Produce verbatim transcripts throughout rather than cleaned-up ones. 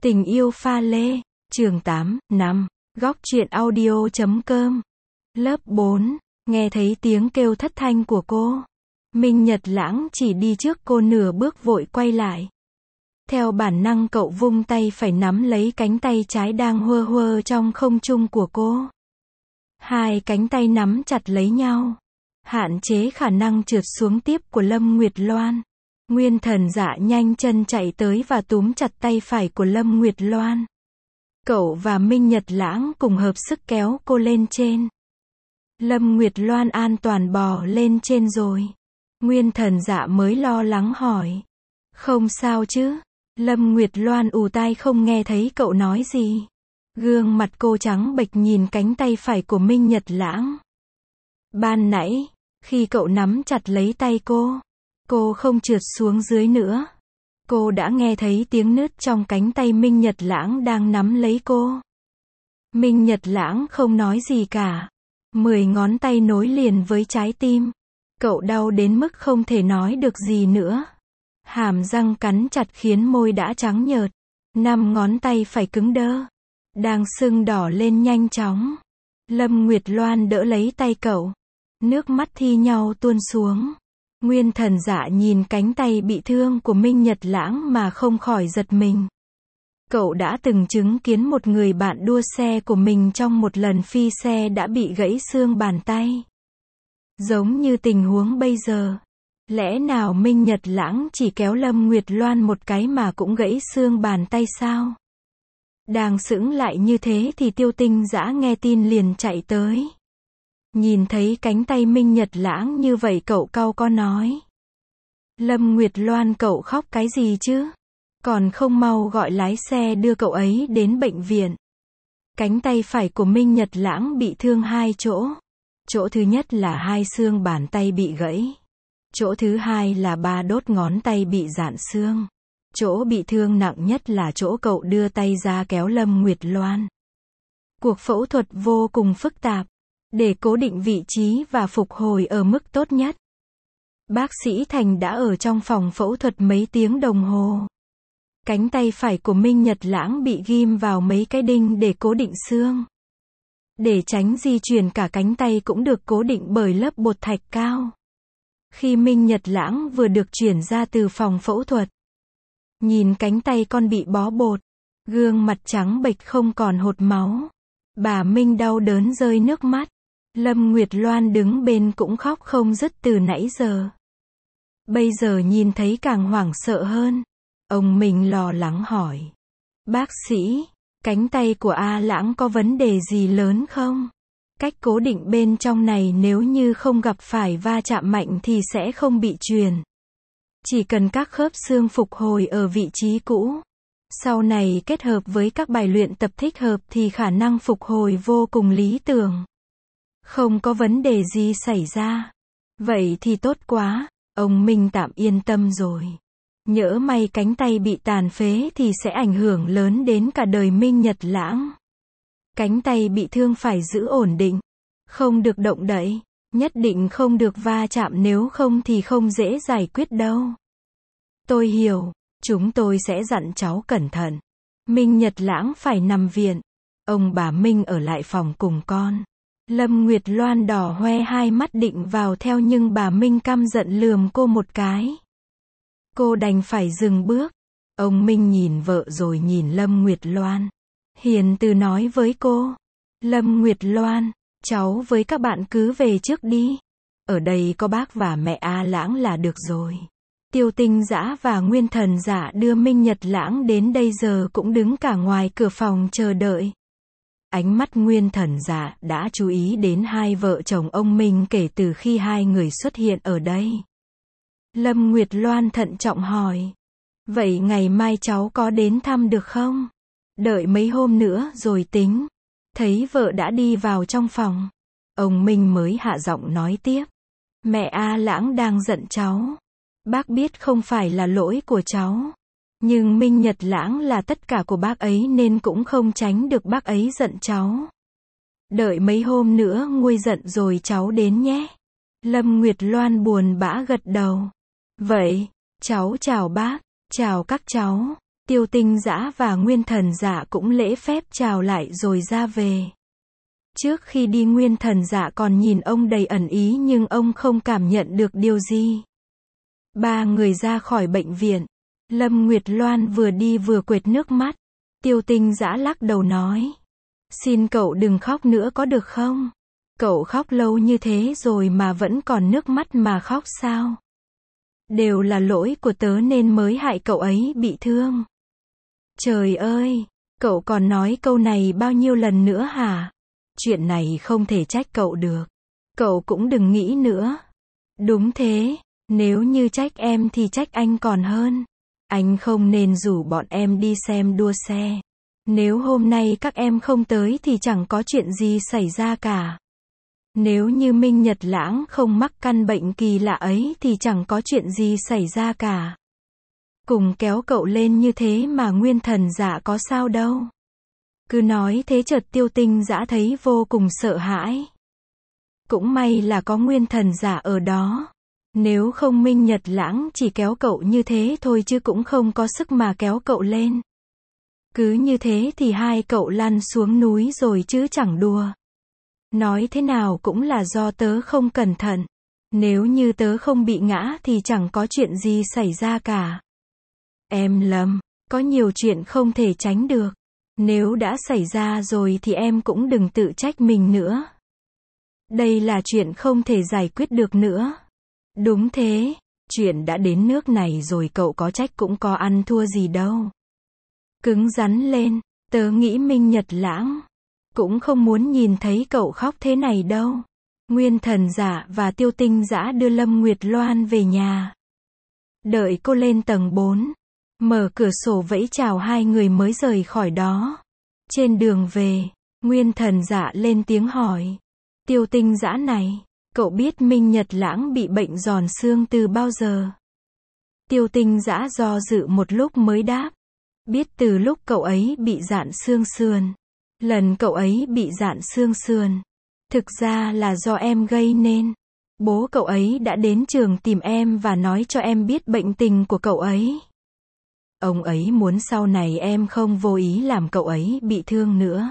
Tình yêu pha lê, chương tám, năm, góc truyện audio chấm com. Lớp bốn, nghe thấy tiếng kêu thất thanh của cô. Minh Nhật Lãng chỉ đi trước cô nửa bước vội quay lại. Theo bản năng cậu vung tay phải nắm lấy cánh tay trái đang huơ huơ trong không trung của cô. Hai cánh tay nắm chặt lấy nhau, hạn chế khả năng trượt xuống tiếp của Lâm Nguyệt Loan. Nguyên Thần Dạ nhanh chân chạy tới và túm chặt tay phải của Lâm Nguyệt Loan. Cậu và Minh Nhật Lãng cùng hợp sức kéo cô lên trên. Lâm Nguyệt Loan an toàn bò lên trên rồi. Nguyên Thần Dạ mới lo lắng hỏi. Không sao chứ? Lâm Nguyệt Loan ù tai không nghe thấy cậu nói gì. Gương mặt cô trắng bệch nhìn cánh tay phải của Minh Nhật Lãng. Ban nãy, khi cậu nắm chặt lấy tay cô, cô không trượt xuống dưới nữa. Cô đã nghe thấy tiếng nứt trong cánh tay Minh Nhật Lãng đang nắm lấy cô. Minh Nhật Lãng không nói gì cả. Mười ngón tay nối liền với trái tim. Cậu đau đến mức không thể nói được gì nữa. Hàm răng cắn chặt khiến môi đã trắng nhợt. Năm ngón tay phải cứng đơ, đang sưng đỏ lên nhanh chóng. Lâm Nguyệt Loan đỡ lấy tay cậu. Nước mắt thi nhau tuôn xuống. Nguyên Thần Dạ nhìn cánh tay bị thương của Minh Nhật Lãng mà không khỏi giật mình. Cậu đã từng chứng kiến một người bạn đua xe của mình trong một lần phi xe đã bị gãy xương bàn tay. Giống như tình huống bây giờ. Lẽ nào Minh Nhật Lãng chỉ kéo Lâm Nguyệt Loan một cái mà cũng gãy xương bàn tay sao? Đang sững lại như thế thì Tiêu Tinh Dã nghe tin liền chạy tới. Nhìn thấy cánh tay Minh Nhật Lãng như vậy cậu cau có nói. Lâm Nguyệt Loan, cậu khóc cái gì chứ? Còn không mau gọi lái xe đưa cậu ấy đến bệnh viện. Cánh tay phải của Minh Nhật Lãng bị thương hai chỗ. Chỗ thứ nhất là hai xương bàn tay bị gãy. Chỗ thứ hai là ba đốt ngón tay bị rạn xương. Chỗ bị thương nặng nhất là chỗ cậu đưa tay ra kéo Lâm Nguyệt Loan. Cuộc phẫu thuật vô cùng phức tạp. Để cố định vị trí và phục hồi ở mức tốt nhất. Bác sĩ Thành đã ở trong phòng phẫu thuật mấy tiếng đồng hồ. Cánh tay phải của Minh Nhật Lãng bị ghim vào mấy cái đinh để cố định xương. Để tránh di chuyển cả cánh tay cũng được cố định bởi lớp bột thạch cao. Khi Minh Nhật Lãng vừa được chuyển ra từ phòng phẫu thuật, nhìn cánh tay con bị bó bột, gương mặt trắng bệch không còn hột máu, bà Minh đau đớn rơi nước mắt. Lâm Nguyệt Loan đứng bên cũng khóc không dứt từ nãy giờ. Bây giờ nhìn thấy càng hoảng sợ hơn. Ông Minh lo lắng hỏi. Bác sĩ, cánh tay của A Lãng có vấn đề gì lớn không? Cách cố định bên trong này nếu như không gặp phải va chạm mạnh thì sẽ không bị chuyền. Chỉ cần các khớp xương phục hồi ở vị trí cũ. Sau này kết hợp với các bài luyện tập thích hợp thì khả năng phục hồi vô cùng lý tưởng. Không có vấn đề gì xảy ra. Vậy thì tốt quá, ông Minh tạm yên tâm rồi. Nhỡ may cánh tay bị tàn phế thì sẽ ảnh hưởng lớn đến cả đời Minh Nhật Lãng. Cánh tay bị thương phải giữ ổn định. Không được động đậy. Nhất định không được va chạm, nếu không thì không dễ giải quyết đâu. Tôi hiểu, chúng tôi sẽ dặn cháu cẩn thận. Minh Nhật Lãng phải nằm viện. Ông bà Minh ở lại phòng cùng con. Lâm Nguyệt Loan đỏ hoe hai mắt định vào theo nhưng bà Minh căm giận lườm cô một cái. Cô đành phải dừng bước. Ông Minh nhìn vợ rồi nhìn Lâm Nguyệt Loan. Hiền từ nói với cô. Lâm Nguyệt Loan, cháu với các bạn cứ về trước đi. Ở đây có bác và mẹ A Lãng là được rồi. Tiêu Tinh Dã và Nguyên Thần Dạ đưa Minh Nhật Lãng đến đây giờ cũng đứng cả ngoài cửa phòng chờ đợi. Ánh mắt Nguyên Thần Dạ đã chú ý đến hai vợ chồng ông Minh kể từ khi hai người xuất hiện ở đây. Lâm Nguyệt Loan thận trọng hỏi. Vậy ngày mai cháu có đến thăm được không? Đợi mấy hôm nữa rồi tính. Thấy vợ đã đi vào trong phòng. Ông Minh mới hạ giọng nói tiếp. Mẹ A Lãng đang giận cháu. Bác biết không phải là lỗi của cháu. Nhưng Minh Nhật Lãng là tất cả của bác ấy nên cũng không tránh được bác ấy giận cháu. Đợi mấy hôm nữa nguôi giận rồi cháu đến nhé. Lâm Nguyệt Loan buồn bã gật đầu. Vậy, cháu chào bác, chào các cháu. Tiêu Tinh Dã và Nguyên Thần Dạ cũng lễ phép chào lại rồi ra về. Trước khi đi Nguyên Thần Dạ còn nhìn ông đầy ẩn ý nhưng ông không cảm nhận được điều gì. Ba người ra khỏi bệnh viện. Lâm Nguyệt Loan vừa đi vừa quệt nước mắt. Tiêu Tinh Dã lắc đầu nói. Xin cậu đừng khóc nữa có được không? Cậu khóc lâu như thế rồi mà vẫn còn nước mắt mà khóc sao? Đều là lỗi của tớ nên mới hại cậu ấy bị thương. Trời ơi, cậu còn nói câu này bao nhiêu lần nữa hả? Chuyện này không thể trách cậu được. Cậu cũng đừng nghĩ nữa. Đúng thế, nếu như trách em thì trách anh còn hơn. Anh không nên rủ bọn em đi xem đua xe. Nếu hôm nay các em không tới thì chẳng có chuyện gì xảy ra cả. Nếu như Minh Nhật Lãng không mắc căn bệnh kỳ lạ ấy thì chẳng có chuyện gì xảy ra cả. Cùng kéo cậu lên như thế mà Nguyên Thần Dạ có sao đâu. Cứ nói thế chợt Tiêu Tinh Dã thấy vô cùng sợ hãi. Cũng may là có Nguyên Thần Dạ ở đó. Nếu không Minh Nhật Lãng chỉ kéo cậu như thế thôi chứ cũng không có sức mà kéo cậu lên. Cứ như thế thì hai cậu lăn xuống núi rồi chứ chẳng đùa. Nói thế nào cũng là do tớ không cẩn thận. Nếu như tớ không bị ngã thì chẳng có chuyện gì xảy ra cả. Em Lâm, có nhiều chuyện không thể tránh được. Nếu đã xảy ra rồi thì em cũng đừng tự trách mình nữa. Đây là chuyện không thể giải quyết được nữa. Đúng thế, chuyện đã đến nước này rồi cậu có trách cũng có ăn thua gì đâu. Cứng rắn lên, tớ nghĩ Minh Nhật Lãng cũng không muốn nhìn thấy cậu khóc thế này đâu. Nguyên Thần Dạ và Tiêu Tinh Dã đưa Lâm Nguyệt Loan về nhà. Đợi cô lên tầng bốn, mở cửa sổ vẫy chào hai người mới rời khỏi đó. Trên đường về, Nguyên Thần Dạ lên tiếng hỏi. Tiêu Tinh Dã này, cậu biết Minh Nhật Lãng bị bệnh giòn xương từ bao giờ? Tiêu Tinh Dã do dự một lúc mới đáp. Biết từ lúc cậu ấy bị rạn xương sườn. Lần cậu ấy bị rạn xương sườn, thực ra là do em gây nên. Bố cậu ấy đã đến trường tìm em và nói cho em biết bệnh tình của cậu ấy. Ông ấy muốn sau này em không vô ý làm cậu ấy bị thương nữa.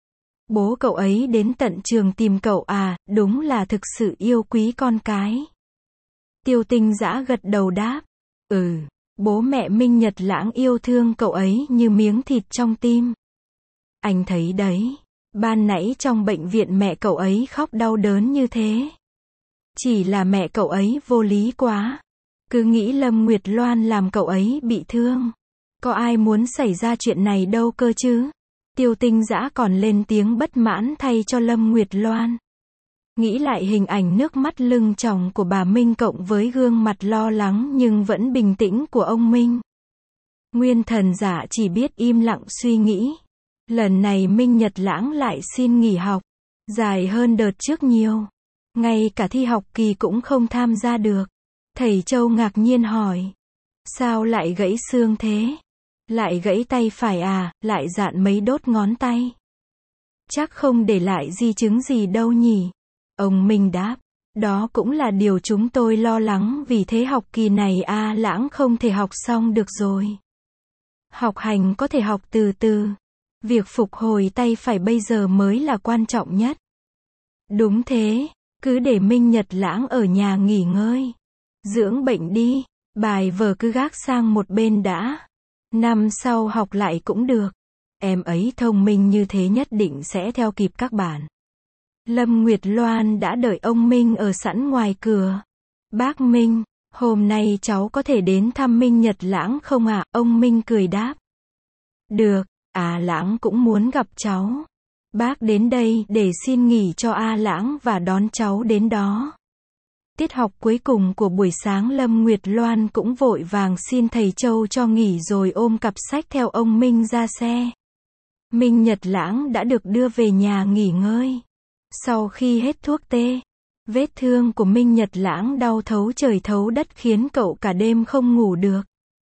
Bố cậu ấy đến tận trường tìm cậu à, đúng là thực sự yêu quý con cái. Tiêu Tinh Dã gật đầu đáp. Ừ, bố mẹ Minh Nhật Lãng yêu thương cậu ấy như miếng thịt trong tim. Anh thấy đấy, ban nãy trong bệnh viện mẹ cậu ấy khóc đau đớn như thế. Chỉ là mẹ cậu ấy vô lý quá. Cứ nghĩ Lâm Nguyệt Loan làm cậu ấy bị thương. Có ai muốn xảy ra chuyện này đâu cơ chứ. Tiêu Tinh Dã còn lên tiếng bất mãn thay cho Lâm Nguyệt Loan. Nghĩ lại hình ảnh nước mắt lưng tròng của bà Minh cộng với gương mặt lo lắng nhưng vẫn bình tĩnh của ông Minh. Nguyên Thần Dạ chỉ biết im lặng suy nghĩ. Lần này Minh Nhật Lãng lại xin nghỉ học, dài hơn đợt trước nhiều. Ngay cả thi học kỳ cũng không tham gia được. Thầy Châu ngạc nhiên hỏi. Sao lại gãy xương thế? Lại gãy tay phải à, lại rạn mấy đốt ngón tay. Chắc không để lại di chứng gì đâu nhỉ? Ông Minh đáp. Đó cũng là điều chúng tôi lo lắng vì thế học kỳ này A Lãng không thể học xong được rồi. Học hành có thể học từ từ. Việc phục hồi tay phải bây giờ mới là quan trọng nhất. Đúng thế, cứ để Minh Nhật Lãng ở nhà nghỉ ngơi. Dưỡng bệnh đi, bài vở cứ gác sang một bên đã. Năm sau học lại cũng được. Em ấy thông minh như thế nhất định sẽ theo kịp các bạn. Lâm Nguyệt Loan đã đợi ông Minh ở sẵn ngoài cửa. Bác Minh, hôm nay cháu có thể đến thăm Minh Nhật Lãng không ạ? À? Ông Minh cười đáp. Được. A Lãng cũng muốn gặp cháu. Bác đến đây để xin nghỉ cho A Lãng và đón cháu đến đó. Tiết học cuối cùng của buổi sáng Lâm Nguyệt Loan cũng vội vàng xin thầy Châu cho nghỉ rồi ôm cặp sách theo ông Minh ra xe. Minh Nhật Lãng đã được đưa về nhà nghỉ ngơi. Sau khi hết thuốc tê, vết thương của Minh Nhật Lãng đau thấu trời thấu đất khiến cậu cả đêm không ngủ được.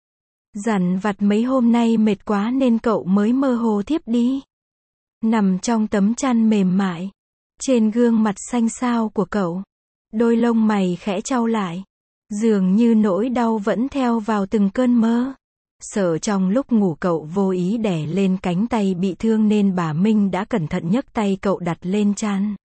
Dằn vặt mấy hôm nay mệt quá nên cậu mới mơ hồ thiếp đi. Nằm trong tấm chăn mềm mại. Trên gương mặt xanh xao của cậu, đôi lông mày khẽ chau lại. Dường như nỗi đau vẫn theo vào từng cơn mơ. Sợ trong lúc ngủ cậu vô ý đè lên cánh tay bị thương nên bà Minh đã cẩn thận nhấc tay cậu đặt lên trán.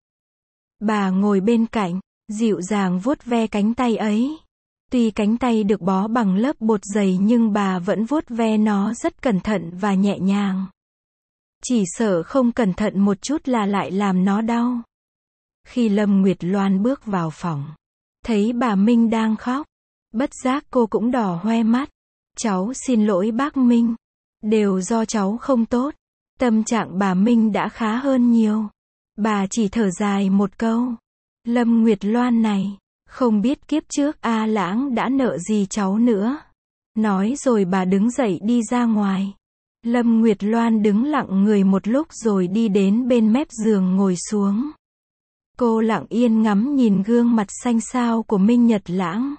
Bà ngồi bên cạnh, dịu dàng vuốt ve cánh tay ấy. Tuy cánh tay được bó bằng lớp bột dày nhưng bà vẫn vuốt ve nó rất cẩn thận và nhẹ nhàng. Chỉ sợ không cẩn thận một chút là lại làm nó đau. Khi Lâm Nguyệt Loan bước vào phòng, thấy bà Minh đang khóc, bất giác cô cũng đỏ hoe mắt. Cháu xin lỗi bác Minh. Đều do cháu không tốt. Tâm trạng bà Minh đã khá hơn nhiều. Bà chỉ thở dài một câu. Lâm Nguyệt Loan này, không biết kiếp trước A Lãng đã nợ gì cháu nữa. Nói rồi bà đứng dậy đi ra ngoài. Lâm Nguyệt Loan đứng lặng người một lúc rồi đi đến bên mép giường ngồi xuống. Cô lặng yên ngắm nhìn gương mặt xanh xao của Minh Nhật Lãng.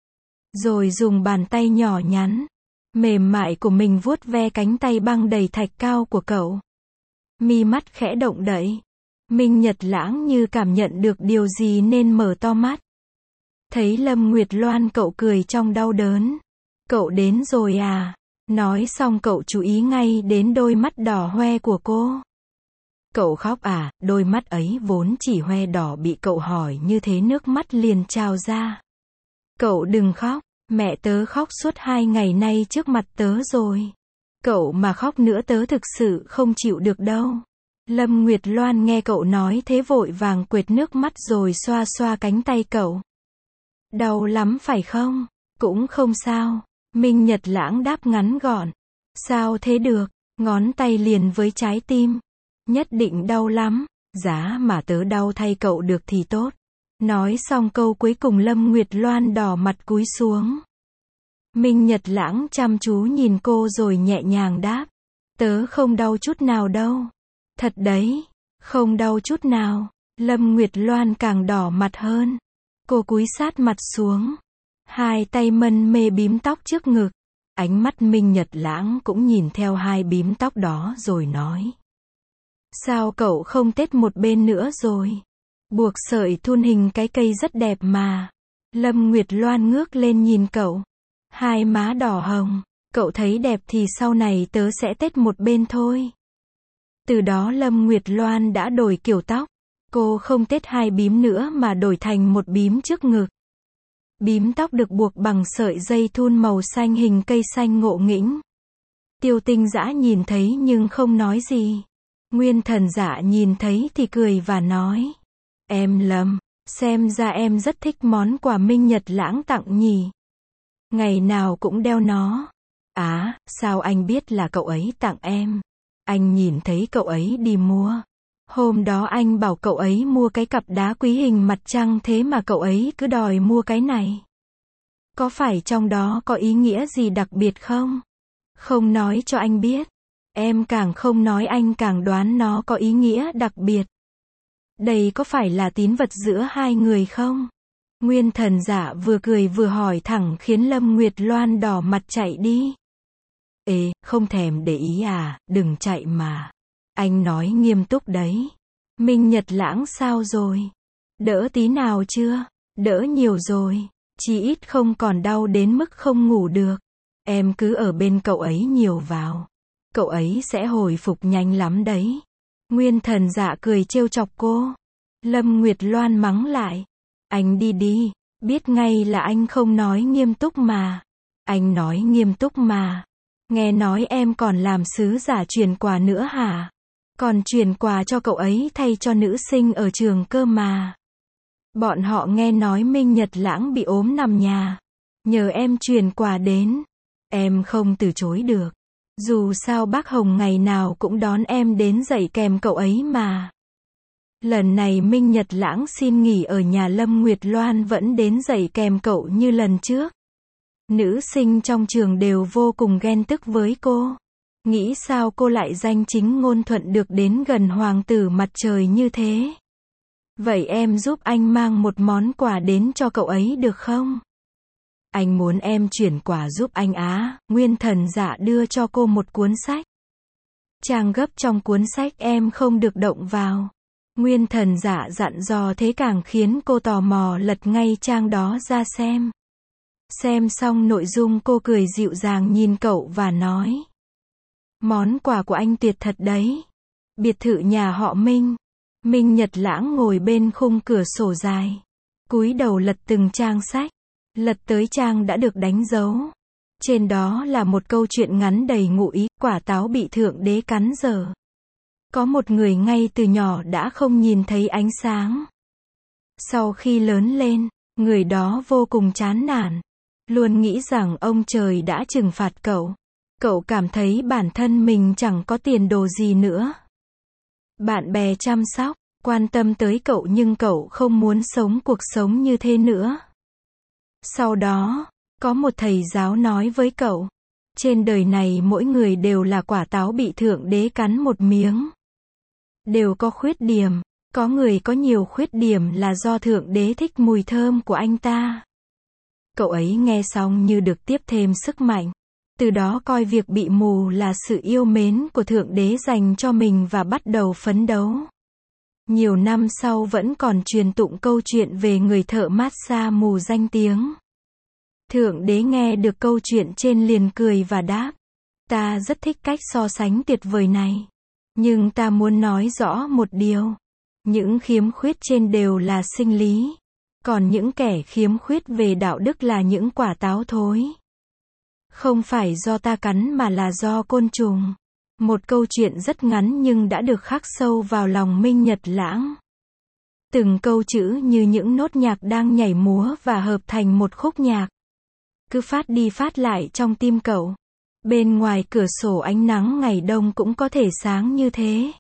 Rồi dùng bàn tay nhỏ nhắn, mềm mại của mình vuốt ve cánh tay băng đầy thạch cao của cậu. Mi mắt khẽ động đậy. Minh Nhật Lãng như cảm nhận được điều gì nên mở to mắt. Thấy Lâm Nguyệt Loan cậu cười trong đau đớn. Cậu đến rồi à? Nói xong cậu chú ý ngay đến đôi mắt đỏ hoe của cô. Cậu khóc à? Đôi mắt ấy vốn chỉ hoe đỏ bị cậu hỏi như thế nước mắt liền trào ra. Cậu đừng khóc, mẹ tớ khóc suốt hai ngày nay trước mặt tớ rồi. Cậu mà khóc nữa tớ thực sự không chịu được đâu. Lâm Nguyệt Loan nghe cậu nói thế vội vàng quệt nước mắt rồi xoa xoa cánh tay cậu. Đau lắm phải không? Cũng không sao. Minh Nhật Lãng đáp ngắn gọn. Sao thế được? Ngón tay liền với trái tim. Nhất định đau lắm. Giá mà tớ đau thay cậu được thì tốt. Nói xong câu cuối cùng Lâm Nguyệt Loan đỏ mặt cúi xuống. Minh Nhật Lãng chăm chú nhìn cô rồi nhẹ nhàng đáp. Tớ không đau chút nào đâu. Thật đấy, không đau chút nào. Lâm Nguyệt Loan càng đỏ mặt hơn. Cô cúi sát mặt xuống. Hai tay mân mê bím tóc trước ngực. Ánh mắt Minh Nhật Lãng cũng nhìn theo hai bím tóc đó rồi nói. Sao cậu không tết một bên nữa rồi? Buộc sợi thun hình cái cây rất đẹp mà. Lâm Nguyệt Loan ngước lên nhìn cậu. Hai má đỏ hồng. Cậu thấy đẹp thì sau này tớ sẽ tết một bên thôi. Từ đó Lâm Nguyệt Loan đã đổi kiểu tóc. Cô không tết hai bím nữa mà đổi thành một bím trước ngực. Bím tóc được buộc bằng sợi dây thun màu xanh hình cây xanh ngộ nghĩnh. Tiêu Tinh Dã nhìn thấy nhưng không nói gì. Nguyên Thần Dạ nhìn thấy thì cười và nói. Em Lâm, xem ra em rất thích món quà Minh Nhật Lãng tặng nhỉ. Ngày nào cũng đeo nó. Á, sao anh biết là cậu ấy tặng em? Anh nhìn thấy cậu ấy đi mua. Hôm đó anh bảo cậu ấy mua cái cặp đá quý hình mặt trăng thế mà cậu ấy cứ đòi mua cái này. Có phải trong đó có ý nghĩa gì đặc biệt không? Không nói cho anh biết. Em càng không nói anh càng đoán nó có ý nghĩa đặc biệt. Đây có phải là tín vật giữa hai người không? Nguyên Thần Dạ vừa cười vừa hỏi thẳng khiến Lâm Nguyệt Loan đỏ mặt chạy đi. Ê, không thèm để ý à, đừng chạy mà. Anh nói nghiêm túc đấy. Minh Nhật Lãng sao rồi? Đỡ tí nào chưa? Đỡ nhiều rồi. Chỉ ít không còn đau đến mức không ngủ được. Em cứ ở bên cậu ấy nhiều vào. Cậu ấy sẽ hồi phục nhanh lắm đấy. Nguyên Thần Dạ cười trêu chọc cô. Lâm Nguyệt Loan mắng lại. Anh đi đi, biết ngay là anh không nói nghiêm túc mà. Anh nói nghiêm túc mà. Nghe nói em còn làm sứ giả truyền quà nữa hả? Còn truyền quà cho cậu ấy thay cho nữ sinh ở trường cơ mà. Bọn họ nghe nói Minh Nhật Lãng bị ốm nằm nhà. Nhờ em truyền quà đến. Em không từ chối được. Dù sao bác Hồng ngày nào cũng đón em đến dạy kèm cậu ấy mà. Lần này Minh Nhật Lãng xin nghỉ ở nhà Lâm Nguyệt Loan vẫn đến dạy kèm cậu như lần trước. Nữ sinh trong trường đều vô cùng ghen tức với cô. Nghĩ sao cô lại danh chính ngôn thuận được đến gần hoàng tử mặt trời như thế. Vậy em giúp anh mang một món quà đến cho cậu ấy được không? Anh muốn em chuyển quà giúp anh á. Nguyên Thần Dạ đưa cho cô một cuốn sách. Trang gấp trong cuốn sách em không được động vào. Nguyên Thần Dạ dặn dò thế càng khiến cô tò mò lật ngay trang đó ra xem. Xem xong nội dung cô cười dịu dàng nhìn cậu và nói. Món quà của anh tuyệt thật đấy. Biệt thự nhà họ Minh. Minh Nhật Lãng ngồi bên khung cửa sổ dài. Cúi đầu lật từng trang sách. Lật tới trang đã được đánh dấu. Trên đó là một câu chuyện ngắn đầy ngụ ý, quả táo bị thượng đế cắn dở. Có một người ngay từ nhỏ đã không nhìn thấy ánh sáng. Sau khi lớn lên, người đó vô cùng chán nản. Luôn nghĩ rằng ông trời đã trừng phạt cậu. Cậu cảm thấy bản thân mình chẳng có tiền đồ gì nữa. Bạn bè chăm sóc, quan tâm tới cậu nhưng cậu không muốn sống cuộc sống như thế nữa. Sau đó, có một thầy giáo nói với cậu. Trên đời này mỗi người đều là quả táo bị thượng đế cắn một miếng. Đều có khuyết điểm. Có người có nhiều khuyết điểm là do thượng đế thích mùi thơm của anh ta. Cậu ấy nghe xong như được tiếp thêm sức mạnh. Từ đó coi việc bị mù là sự yêu mến của thượng đế dành cho mình và bắt đầu phấn đấu. Nhiều năm sau vẫn còn truyền tụng câu chuyện về người thợ massage mù danh tiếng. Thượng đế nghe được câu chuyện trên liền cười và đáp. Ta rất thích cách so sánh tuyệt vời này. Nhưng ta muốn nói rõ một điều. Những khiếm khuyết trên đều là sinh lý. Còn những kẻ khiếm khuyết về đạo đức là những quả táo thối. Không phải do ta cắn mà là do côn trùng. Một câu chuyện rất ngắn nhưng đã được khắc sâu vào lòng Minh Nhật Lãng. Từng câu chữ như những nốt nhạc đang nhảy múa và hợp thành một khúc nhạc. Cứ phát đi phát lại trong tim cậu. Bên ngoài cửa sổ ánh nắng ngày đông cũng có thể sáng như thế.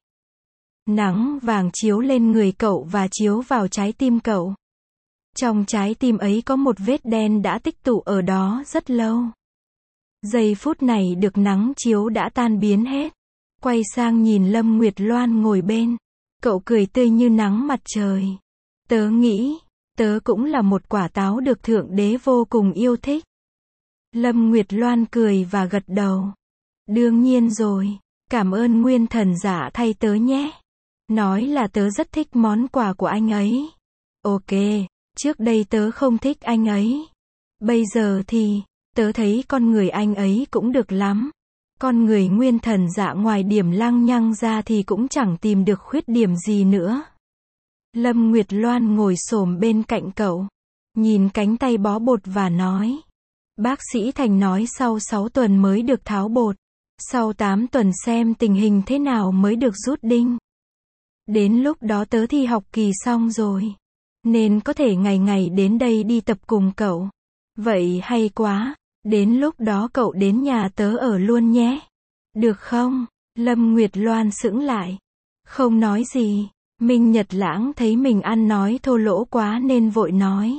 Nắng vàng chiếu lên người cậu và chiếu vào trái tim cậu. Trong trái tim ấy có một vết đen đã tích tụ ở đó rất lâu. Giây phút này được nắng chiếu đã tan biến hết. Quay sang nhìn Lâm Nguyệt Loan ngồi bên. Cậu cười tươi như nắng mặt trời. Tớ nghĩ, tớ cũng là một quả táo được thượng đế vô cùng yêu thích. Lâm Nguyệt Loan cười và gật đầu. Đương nhiên rồi, cảm ơn nguyên thần giả thay tớ nhé. Nói là tớ rất thích món quà của anh ấy. Ok, trước đây tớ không thích anh ấy. Bây giờ thì, tớ thấy con người anh ấy cũng được lắm. Con người nguyên thần dạ ngoài điểm lăng nhăng ra thì cũng chẳng tìm được khuyết điểm gì nữa. Lâm Nguyệt Loan ngồi xổm bên cạnh cậu. Nhìn cánh tay bó bột và nói. Bác sĩ Thành nói sau sáu tuần mới được tháo bột. Sau tám tuần xem tình hình thế nào mới được rút đinh. Đến lúc đó tớ thi học kỳ xong rồi. Nên có thể ngày ngày đến đây đi tập cùng cậu. Vậy hay quá. Đến lúc đó cậu đến nhà tớ ở luôn nhé. Được không? Lâm Nguyệt Loan sững lại. Không nói gì. Minh Nhật Lãng thấy mình ăn nói thô lỗ quá nên vội nói.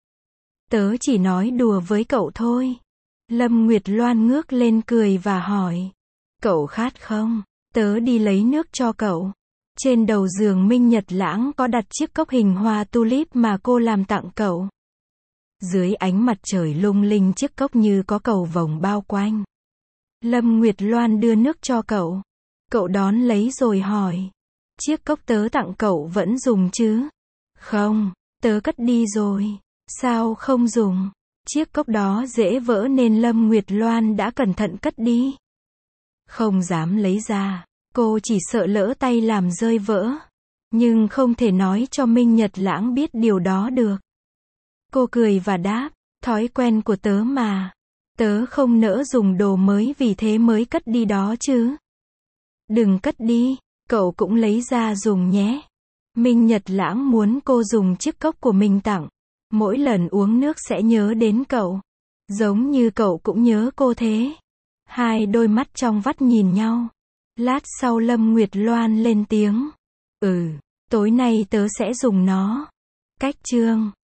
Tớ chỉ nói đùa với cậu thôi. Lâm Nguyệt Loan ngước lên cười và hỏi. Cậu khát không? Tớ đi lấy nước cho cậu. Trên đầu giường Minh Nhật Lãng có đặt chiếc cốc hình hoa tulip mà cô làm tặng cậu. Dưới ánh mặt trời lung linh chiếc cốc như có cầu vồng bao quanh. Lâm Nguyệt Loan đưa nước cho cậu. Cậu đón lấy rồi hỏi. Chiếc cốc tớ tặng cậu vẫn dùng chứ? Không, tớ cất đi rồi. Sao không dùng? Chiếc cốc đó dễ vỡ nên Lâm Nguyệt Loan đã cẩn thận cất đi. Không dám lấy ra. Cô chỉ sợ lỡ tay làm rơi vỡ. Nhưng không thể nói cho Minh Nhật Lãng biết điều đó được. Cô cười và đáp. Thói quen của tớ mà. Tớ không nỡ dùng đồ mới vì thế mới cất đi đó chứ. Đừng cất đi. Cậu cũng lấy ra dùng nhé. Minh Nhật Lãng muốn cô dùng chiếc cốc của mình tặng. Mỗi lần uống nước sẽ nhớ đến cậu. Giống như cậu cũng nhớ cô thế. Hai đôi mắt trong vắt nhìn nhau. Lát sau Lâm Nguyệt Loan lên tiếng. Ừ, tối nay tớ sẽ dùng nó. Cách chương